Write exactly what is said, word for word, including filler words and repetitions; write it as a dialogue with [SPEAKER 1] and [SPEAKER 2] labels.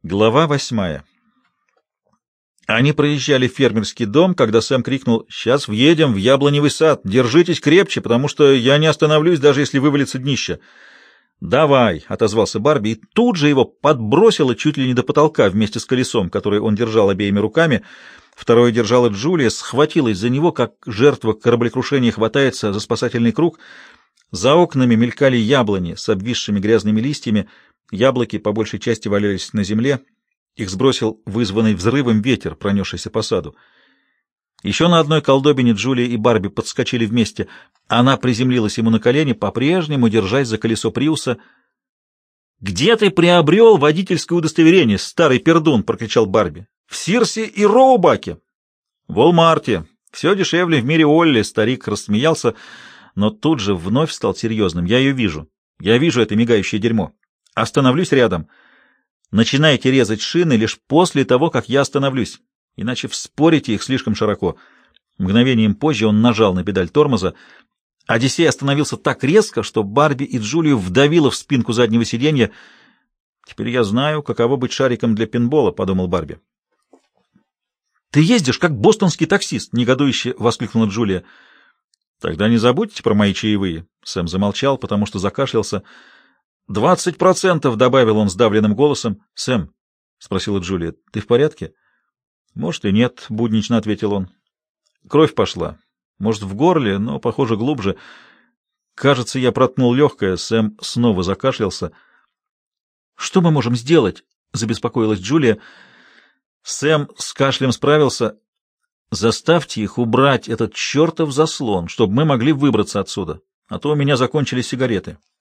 [SPEAKER 1] Глава восьмая. Они проезжали фермерский дом, когда Сэм крикнул: «Сейчас въедем в яблоневый сад! Держитесь крепче, потому что я не остановлюсь, даже если вывалится днище!» «Давай!» — отозвался Барби, и тут же его подбросило чуть ли не до потолка вместе с колесом, которое он держал обеими руками. Второе держала Джулия, схватилась за него, как жертва кораблекрушения хватается за спасательный круг. За окнами мелькали яблони с обвисшими грязными листьями. Яблоки по большей части валялись на земле. Их сбросил вызванный взрывом ветер, пронесшийся по саду. Еще на одной колдобине Джулия и Барби подскочили вместе. Она приземлилась ему на колени, по-прежнему держась за колесо Приуса. «Где ты приобрел водительское удостоверение, старый пердун?» — прокричал Барби. «В Сирсе и Роубаке». «В Волмарте. Все дешевле в мире Олли», — старик рассмеялся, но тут же вновь стал серьезным. «Я ее вижу. Я вижу это мигающее дерьмо. Остановлюсь рядом. Начинайте резать шины лишь после того, как я остановлюсь, иначе вспорите их слишком широко». Мгновением позже он нажал на педаль тормоза. Одиссей остановился так резко, что Барби и Джулию вдавило в спинку заднего сиденья. «Теперь я знаю, каково быть шариком для пинбола», — подумал Барби. «Ты ездишь, как бостонский таксист!» — негодующе воскликнула Джулия. «Тогда не забудьте про мои чаевые». Сэм замолчал, потому что закашлялся. «Двадцать процентов», — добавил он сдавленным голосом. «Сэм», — спросила Джулия, — «ты в порядке?» «Может и нет», — буднично ответил он. «Кровь пошла. Может, в горле, но, похоже, глубже. Кажется, я проткнул легкое». Сэм снова закашлялся. «Что мы можем сделать?» — забеспокоилась Джулия. Сэм с кашлем справился. «Заставьте их убрать этот чертов заслон, чтобы мы могли выбраться отсюда, а то у меня закончились сигареты».